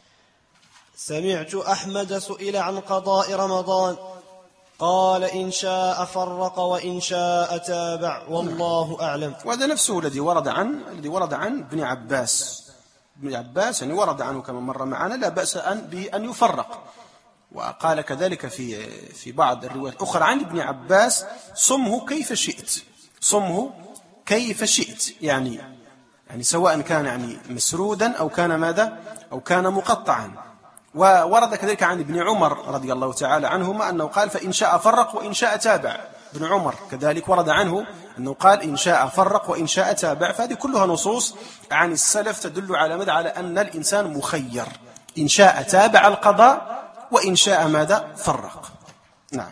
سمعت أحمد سئل عن قضاء رمضان قال إن شاء فرق وإن شاء تابع والله أعلم. وهذا نفسه الذي ورد عن الذي ورد عن ابن عباس. ابن عباس يعني ورد عنه كما مر معنا لا بأس أن بأن يفرق، وقال كذلك في في بعض الروايات الأخرى عن ابن عباس صمه كيف شئت، صمه كيف شئت، يعني يعني سواء كان يعني مسرودا أو كان ماذا أو كان مقطعا. وورد كذلك عن ابن عمر رضي الله تعالى عنهما أنه قال فإن شاء فرق وإن شاء تابع. ابن عمر كذلك ورد عنه أنه قال إن شاء فرق وإن شاء تابع. فهذه كلها نصوص عن السلف تدل على ماذا؟ على أن الإنسان مخير، إن شاء تابع القضاء وإن شاء ماذا؟ فرق. نعم.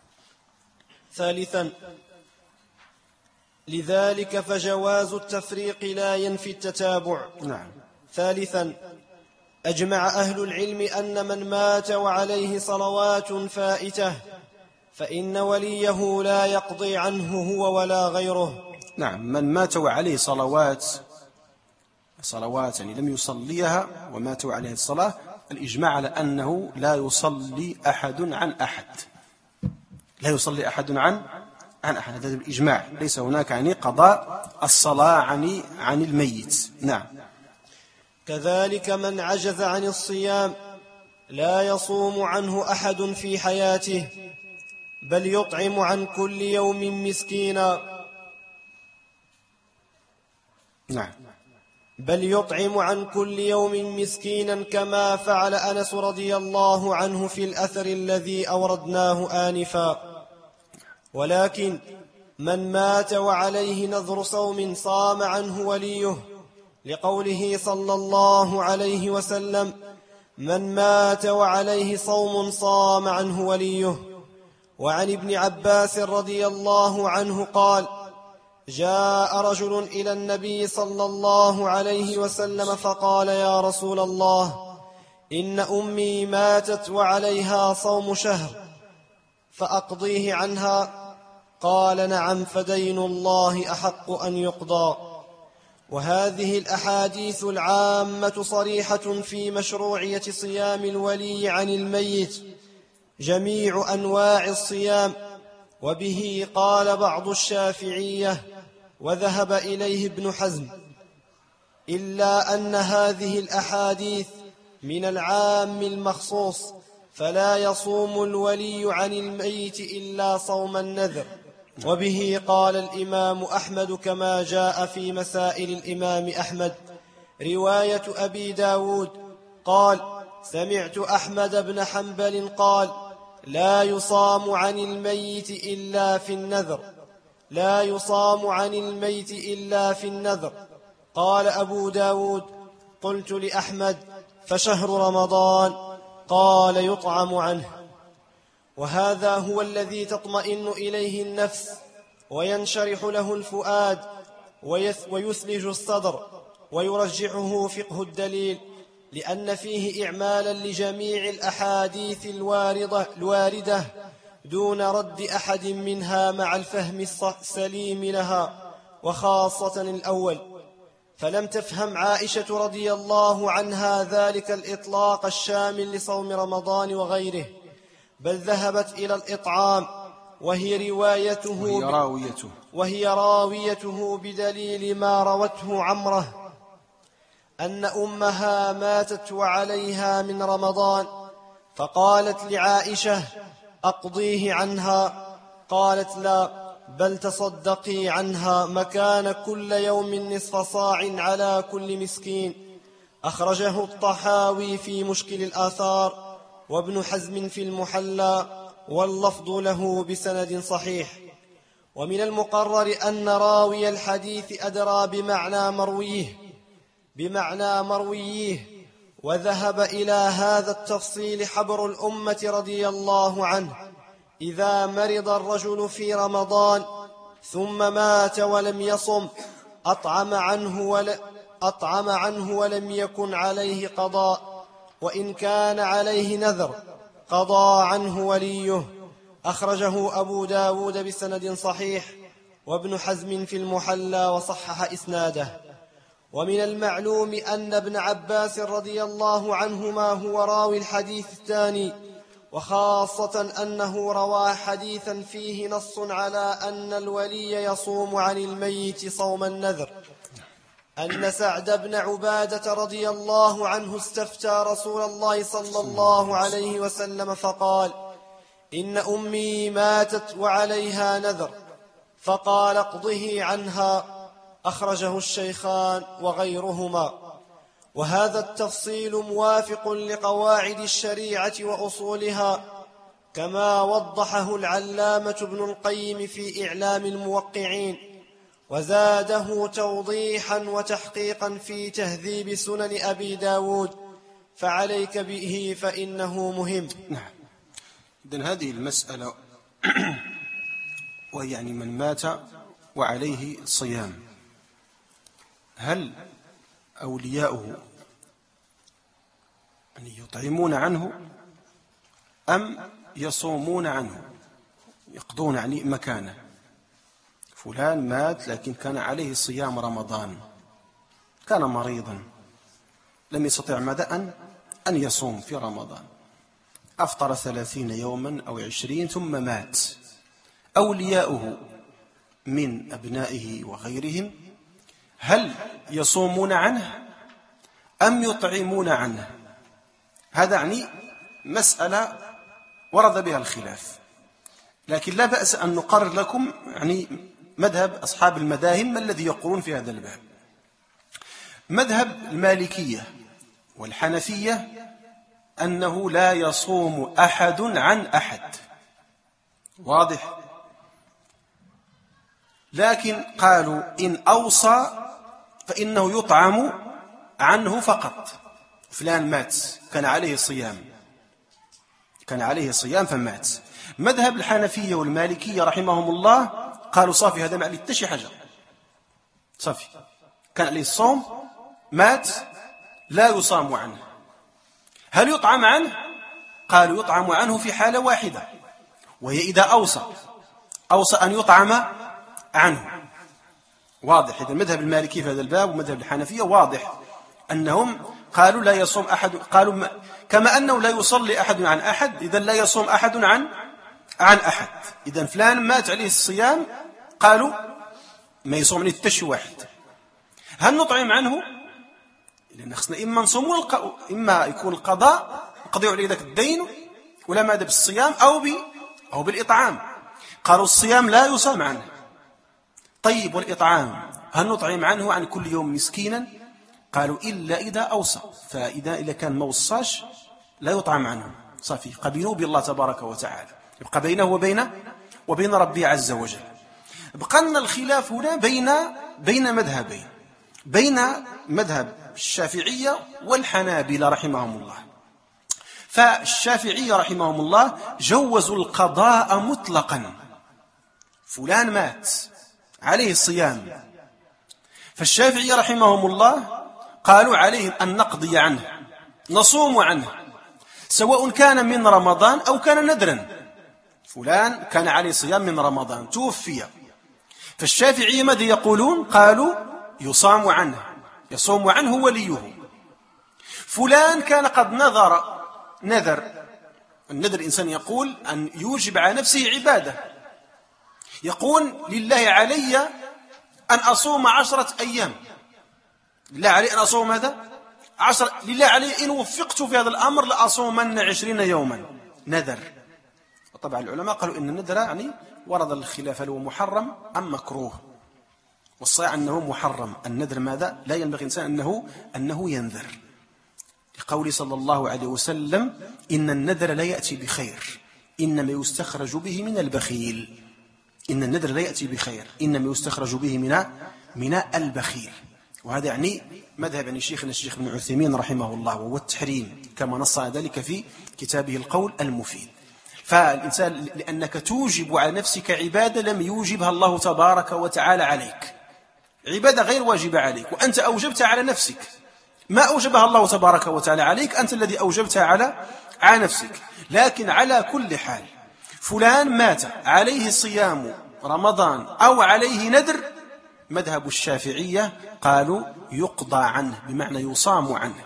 ثالثا لذلك فجواز التفريق لا ينفي التتابع. نعم. ثالثا أجمع أهل العلم أن من مات وعليه صلوات فائتة فإن وليه لا يقضي عنه هو ولا غيره. نعم. من مات وعليه صلوات صلوات يعني لم يصليها ومات وعليه الصلاة، الإجماع على أنه لا يصلي أحد عن أحد، لا يصلي أحد عن عن أحد، هذا الإجماع، ليس هناك يعني قضاء الصلاة عن عن الميت. نعم. كذلك من عجز عن الصيام لا يصوم عنه أحد في حياته بل يطعم عن كل يوم مسكينا. نعم. بل يطعم عن كل يوم مسكينا كما فعل أنس رضي الله عنه في الأثر الذي أوردناه آنفا. ولكن من مات وعليه نذر صوم صام عنه وليه، لقوله صلى الله عليه وسلم من مات وعليه صوم صام عنه وليه. وعن ابن عباس رضي الله عنه قال جاء رجل إلى النبي صلى الله عليه وسلم فقال يا رسول الله إن أمي ماتت وعليها صوم شهر فأقضيه عنها؟ قال نعم فدين الله أحق أن يقضى. وهذه الأحاديث العامة صريحة في مشروعية صيام الولي عن الميت جميع أنواع الصيام، وبه قال بعض الشافعية وذهب إليه ابن حزم، إلا أن هذه الأحاديث من العام المخصوص، فلا يصوم الولي عن الميت إلا صوم النذر. وبه قال الإمام أحمد كما جاء في مسائل الإمام أحمد. رواية أبي داود قال سمعت أحمد بن حنبل قال لا يصام عن الميت إلا في النذر، لا يصام عن الميت إلا في النذر. قال أبو داود قلت لأحمد فشهر رمضان؟ قال يطعم عنه. وهذا هو الذي تطمئن إليه النفس وينشرح له الفؤاد ويثلج الصدر ويرجعه فقه الدليل، لأن فيه إعمالا لجميع الأحاديث الواردة, الواردة دون رد أحد منها مع الفهم السليم لها، وخاصة الأول فلم تفهم عائشة رضي الله عنها ذلك الإطلاق الشامل لصوم رمضان وغيره، بل ذهبت إلى الإطعام، وهي روايته وهي راويته, وهي راويته بدليل ما روته عمره أن أمها ماتت وعليها من رمضان، فقالت لعائشة: أقضيه عنها؟ قالت: لا، بل تصدقي عنها مكان كل يوم نصف صاع على كل مسكين. أخرجه الطحاوي في مشكل الآثار، وابن حزم في المحلى، واللفظ له بسند صحيح. ومن المقرر أن راوي الحديث أدرى بمعنى مرويه بمعنى مرويه وذهب إلى هذا التفصيل حبر الأمة رضي الله عنه: إذا مرض الرجل في رمضان ثم مات ولم يصم أطعم عنه, ول... أطعم عنه ولم يكن عليه قضاء، وإن كان عليه نذر قضى عنه وليه. أخرجه أبو داود بسند صحيح، وابن حزم في المحلى وصحح إسناده. ومن المعلوم أن ابن عباس رضي الله عنهما هو راوي الحديث الثاني، وخاصة أنه روى حديثا فيه نص على أن الولي يصوم عن الميت صوم النذر، أن سعد بن عبادة رضي الله عنه استفتى رسول الله صلى الله عليه وسلم فقال: إن أمي ماتت وعليها نذر، فقال: اقضه عنها. أخرجه الشيخان وغيرهما. وهذا التفصيل موافق لقواعد الشريعة وأصولها، كما وضحه العلامة ابن القيم في إعلام الموقعين، وزاده توضيحا وتحقيقا في تهذيب سنن أبي داود، فعليك به فإنه مهم. نعم. إذن هذه المسألة وهي يعني من مات وعليه صيام، هل أولياؤه يطعمون عنه أم يصومون عنه، يقضون يعني مكانه؟ فلان مات لكن كان عليه صيام رمضان، كان مريضا لم يستطع مدى أن يصوم في رمضان، أفطر ثلاثين يوما أو عشرين ثم مات. أولياؤه من أبنائه وغيرهم هل يصومون عنه أم يطعمون عنه؟ هذا يعني مسألة ورد بها الخلاف، لكن لا بأس أن نقرر لكم يعني مذهب أصحاب المذاهب ما الذي يقولون في هذا الباب. مذهب المالكية والحنفية أنه لا يصوم أحد عن أحد، واضح؟ لكن قالوا إن أوصى فإنه يطعم عنه فقط. فلان مات كان عليه صيام كان عليه صيام فمات. مذهب الحنفية والمالكية رحمهم الله قالوا صافي، هذا ما عليه حتى شي حاجة، صافي كان عليه الصوم مات لا يصام عنه. هل يطعم عنه؟ قالوا يطعم عنه في حالة واحدة، وهي إذا أوصى أوصى أن يطعم عنه، واضح. إذا مذهب المالكي في هذا الباب ومذهب الحنفية واضح أنهم قالوا لا يصوم أحد، قالوا ما كما أنه لا يصلي أحد عن أحد، إذن لا يصوم أحد عن عن أحد. إذن فلان مات عليه الصيام، قالوا ما يصوم عنه التشي واحد. هل نطعم عنه؟ لأن خصنا إما نصوم والق... إما يكون القضاء قضي عليه ذاك الدين ولا ماذا بالصيام أو ب... أو بالإطعام. قالوا الصيام لا يصام عنه. طيب والإطعام هل نطعم عنه عن كل يوم مسكينا؟ قالوا إلا إذا أوصى، فإذا إذا كان ما وصاش لا يطعم عنه، صافي قبلوا بالله تبارك وتعالى، يبقى بينه وبين وبين ربي عز وجل. بقى لنا الخلاف هنا بين بين مذهبين، بين مذهب الشافعية والحنابلة رحمهم الله. فالشافعية رحمهم الله جوزوا القضاء مطلقا، فلان مات عليه الصيام، فالشافعية رحمهم الله قالوا عليهم أن نقضي عنه، نصوم عنه، سواء كان من رمضان أو كان نذرا. فلان كان عليه صيام من رمضان توفي، فالشافعية ماذا يقولون؟ قالوا يصام عنه يصوم عنه وليه. فلان كان قد نذر نذر النذر الإنسان يقول أن يوجب على نفسه عبادة، يقول لله علي أن أصوم عشرة أيام، لله علي أن أصوم هذا عشر، لله علي إن وفقت في هذا الأمر لأصومن عشرين يوما، نذر. وطبعا العلماء قالوا إن النذر يعني ورد الخلاف هل هو محرم أم مكروه، والصحيح أنه محرم. النذر ماذا؟ لا ينبغي الإنسان أنه, أنه ينذر، لقول صلى الله عليه وسلم إن النذر لا يأتي بخير إنما يستخرج به من البخيل. إن النذر لا يأتي بخير إنما يستخرج به من من البخيل. وهذا يعني مذهب يعني شيخنا الشيخ ابن عثيمين رحمه الله، وهو التحريم كما نص على ذلك في كتابه القول المفيد. فالإنسان لأنك توجب على نفسك عبادة لم يوجبها الله تبارك وتعالى عليك، عبادة غير واجبة عليك، وأنت أوجبتها على نفسك، ما أوجبها الله تبارك وتعالى عليك، أنت الذي أوجبتها على على نفسك. لكن على كل حال فلان مات عليه صيام رمضان أو عليه نذر، مذهب الشافعية قالوا يقضى عنه، بمعنى يصام عنه.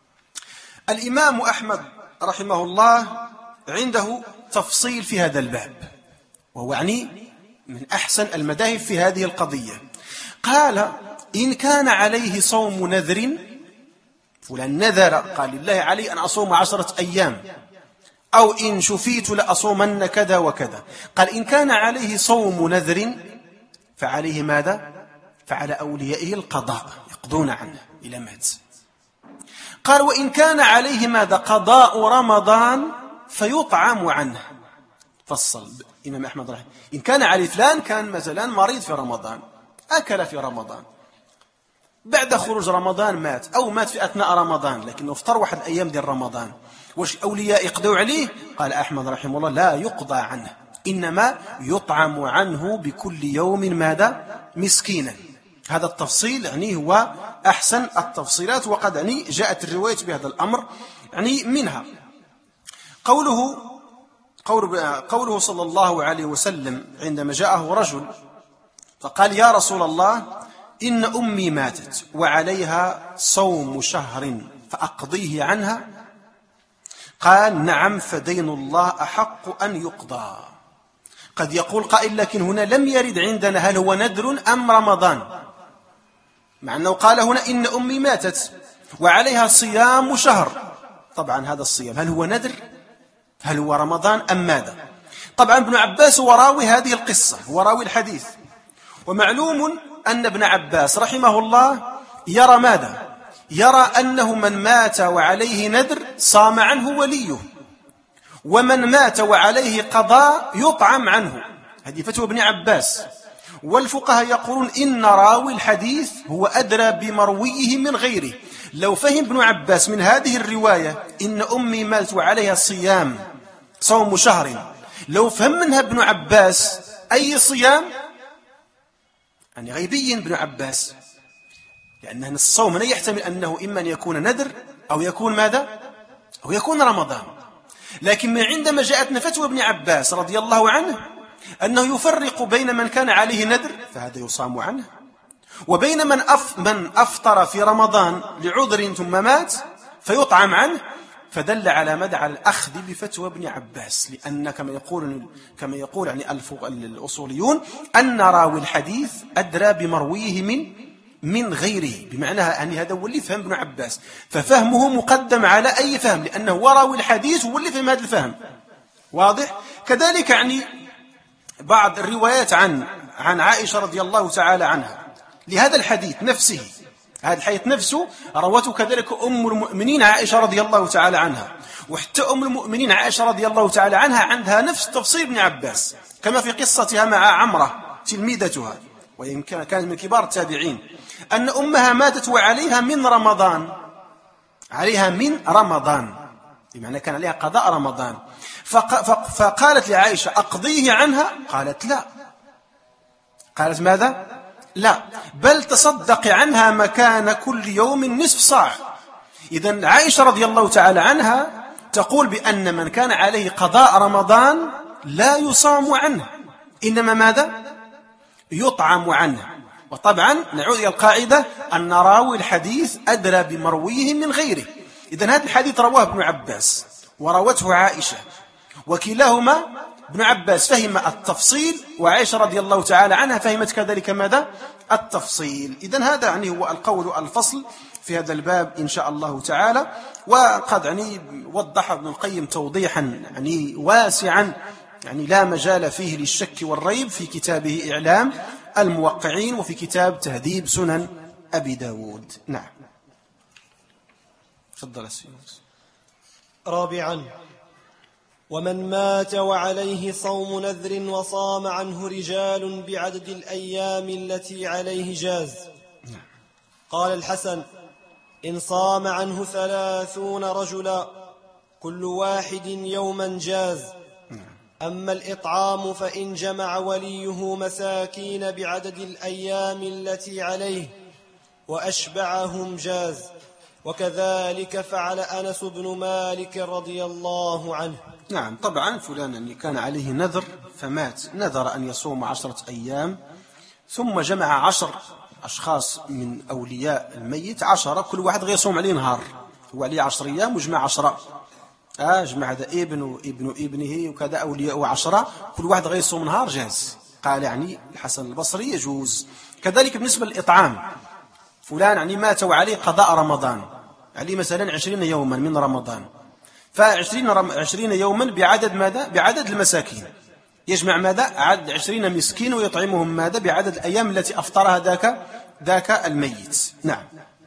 الإمام أحمد رحمه الله عنده تفصيل في هذا الباب، وهو يعني من أحسن المذاهب في هذه القضية. قال إن كان عليه صوم نذر، فلان نذر قال لله علي أن أصوم عشرة أيام، أو إن شفيت لأصومن كذا وكذا، قال إن كان عليه صوم نذر فعليه ماذا؟ فعلى أوليائه القضاء، يقضون عنه إلى مات. قال وإن كان عليه ماذا؟ قضاء رمضان فيطعم عنه. فصل إمام أحمد رحمه، إن كان عليه فلان كان مثلا مريض في رمضان، أكل في رمضان، بعد خروج رمضان مات، أو مات في أثناء رمضان لكنه افطر واحد الأيام ديال رمضان، واش أولياء يقضوا عليه؟ قال أحمد رحمه الله لا يقضى عنه، إنما يطعم عنه بكل يوم ماذا؟ مسكينا. هذا التفصيل يعني هو أحسن التفصيلات، وقد يعني جاءت الرواية بهذا الأمر. يعني منها قوله قوله صلى الله عليه وسلم عندما جاءه رجل فقال يا رسول الله إن أمي ماتت وعليها صوم شهر فأقضيه عنها؟ قال نعم، فدين الله أحق أن يقضى. قد يقول قائل لكن هنا لم يرد عندنا هل هو نذر أم رمضان، مع أنه قال هنا إن أمي ماتت وعليها صيام شهر. طبعا هذا الصيام هل هو نذر؟ هل هو رمضان أم ماذا؟ طبعا ابن عباس هو راوي هذه القصة، هو راوي الحديث، ومعلوم أن ابن عباس رحمه الله يرى ماذا؟ يرى أنه من مات وعليه نذر صام عنه وليه، ومن مات وعليه قضاء يطعم عنه. هذه فتوى ابن عباس. والفقهاء يقولون إن راوي الحديث هو أدرى بمرويه من غيره. لو فهم ابن عباس من هذه الرواية إن أمي ماتت وعليها صيام صوم شهر، لو فهم منها ابن عباس أي صيام يعني غيبي ابن عباس، لأن الصوم لا يحتمل أنه إما أن يكون نذر أو يكون ماذا؟ أو يكون رمضان. لكن عندما جاءتنا فتوى ابن عباس رضي الله عنه أنه يفرق بين من كان عليه نذر فهذا يصام عنه، وبين من أف من أفطر في رمضان لعذر ثم مات فيطعم عنه، فدل على مدى على الأخذ بفتوى ابن عباس، لأن كما يقول كما يقول يعني الأصوليون أن راوي الحديث أدرى بمرويه من من غيره، بمعنى أن هذا هو اللي فهم ابن عباس، ففهمه مقدم على أي فهم، لأنه هو راوي الحديث هو اللي فهم هذا الفهم. واضح؟ كذلك يعني بعض الروايات عن عن عائشة رضي الله تعالى عنها لهذا الحديث نفسه، هذا الحديث نفسه روته كذلك أم المؤمنين عائشة رضي الله تعالى عنها، وحتى أم المؤمنين عائشة رضي الله تعالى عنها عندها نفس تفصيل ابن عباس، كما في قصتها مع عمرة تلميذتها وإن كانت من كبار التابعين، أن أمها ماتت وعليها من رمضان، عليها من رمضان بمعنى كان عليها قضاء رمضان، فقالت لعائشة أقضيه عنها؟ قالت لا. قالت ماذا؟ لا، بل تصدق عنها مكان كل يوم نصف صاع. إذن عائشة رضي الله تعالى عنها تقول بأن من كان عليه قضاء رمضان لا يصام عنه، إنما ماذا؟ يطعم عنه. وطبعا نعود إلى القاعدة أن راوي الحديث أدرى بمرويه من غيره. إذن هذا الحديث رواه ابن عباس وروته عائشة، وكلاهما ابن عباس فهم التفصيل، وعائشة رضي الله تعالى عنها فهمت كذلك ماذا؟ التفصيل. إذن هذا يعني هو القول الفصل في هذا الباب إن شاء الله تعالى. وقد يعني وضح ابن القيم توضيحا يعني واسعا يعني لا مجال فيه للشك والريب في كتابه إعلام الموقعين وفي كتاب تهذيب سنن أبي داود. نعم. تفضل السيد. رابعا: ومن مات وعليه صوم نذر وصام عنه رجال بعدد الأيام التي عليه جاز. قال الحسن: إن صام عنه ثلاثون رجلا كل واحد يوما جاز. أما الإطعام فإن جمع وليه مساكين بعدد الأيام التي عليه وأشبعهم جاز. وكذلك فعل أنس بن مالك رضي الله عنه. نعم. طبعا فلان يعني كان عليه نذر فمات، نذر أن يصوم عشرة أيام ثم جمع عشر أشخاص من أولياء الميت، عشرة كل واحد غير يصوم عليه نهار، هو عليه عشر أيام وجمع عشرة، آه جمع هذا ابن وابن ابنه وكذا أولياء عشرة كل واحد غير يصوم نهار جاز. قال يعني الحسن البصري يجوز. كذلك بالنسبة للإطعام، فلان يعني مات وعليه قضاء رمضان، عليه مثلا عشرين يوما من رمضان، فعشرين رم... عشرين يوما بعدد ماذا؟ بعدد المساكين، يجمع ماذا؟ عدد عشرين مسكين ويطعمهم ماذا؟ بعدد الأيام التي أفطرها ذاك ذاك الميت. نعم.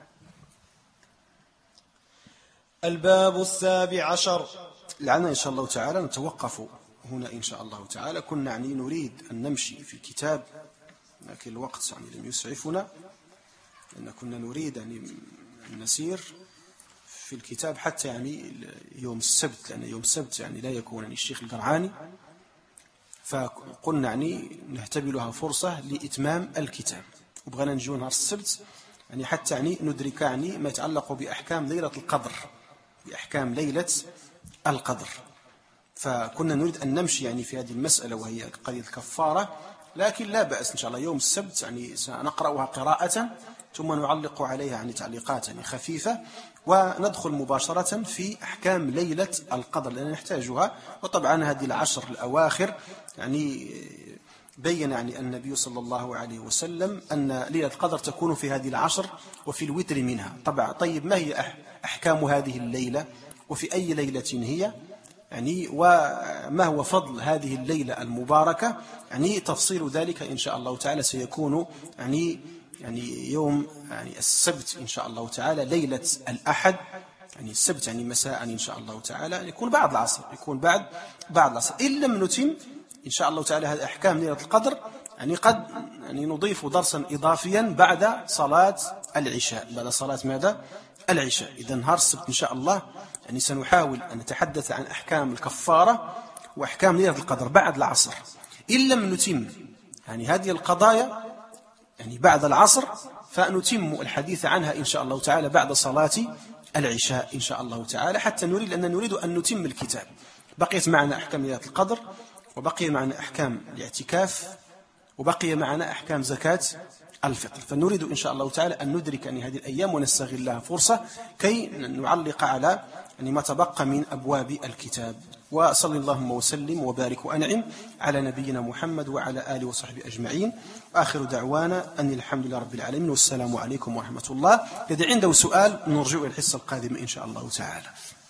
الباب السابع عشر. لعلنا إن شاء الله تعالى نتوقف هنا إن شاء الله تعالى. كنا يعني نريد أن نمشي في الكتاب لكن الوقت يعني لم يسعفنا، لأن كنا نريد أن نسير في الكتاب حتى يعني يوم السبت، لأن يوم السبت يعني لا يكون يعني الشيخ القرعاني، فقلنا يعني نهتبلها فرصة لإتمام الكتاب، وبغينا نجيو نهار السبت يعني حتى يعني ندرك يعني ما يتعلق بأحكام ليلة القدر، بأحكام ليلة القدر. فكنا نريد أن نمشي يعني في هذه المسألة وهي قضية الكفارة، لكن لا بأس إن شاء الله يوم السبت يعني سنقرأها قراءة ثم نعلق عليها يعني تعليقات يعني خفيفة، وندخل مباشرة في أحكام ليلة القدر لأن نحتاجها. وطبعا هذه العشر الأواخر يعني بين يعني النبي صلى الله عليه وسلم أن ليلة القدر تكون في هذه العشر وفي الوتر منها. طبعا طيب ما هي أحكام هذه الليلة وفي أي ليلة هي يعني وما هو فضل هذه الليلة المباركة؟ يعني تفصيل ذلك إن شاء الله تعالى سيكون يعني يعني يوم يعني السبت إن شاء الله تعالى، ليلة الأحد يعني السبت يعني مساء إن شاء الله تعالى، يكون بعد العصر، يكون بعد بعد العصر. إن لم نتم إن شاء الله تعالى هذه أحكام ليلة القدر يعني قد يعني نضيف درسا إضافيا بعد صلاة العشاء، بعد صلاة ماذا؟ العشاء. إذا نهار السبت إن شاء الله يعني سنحاول أن نتحدث عن أحكام الكفارة وأحكام ليلة القدر بعد العصر. إن لم نتم يعني هذه القضايا يعني بعد العصر فنتم الحديث عنها إن شاء الله تعالى بعد صلاة العشاء إن شاء الله تعالى، حتى نريد أن نريد أن نتم الكتاب. بقيت معنا أحكام ليلة القدر، وبقي معنا أحكام الاعتكاف، وبقي معنا أحكام زكاة الفطر، فنريد إن شاء الله تعالى أن ندرك أن هذه الأيام ونستغلها فرصة كي نعلق على يعني ما تبقى من أبواب الكتاب. وصلى اللهم وسلم وبارك وأنعم على نبينا محمد وعلى آله وصحبه أجمعين، وآخر دعوانا أن الحمد لله رب العالمين، والسلام عليكم ورحمة الله. الذي عنده سؤال نرجع إلى الحصة القادمة إن شاء الله تعالى.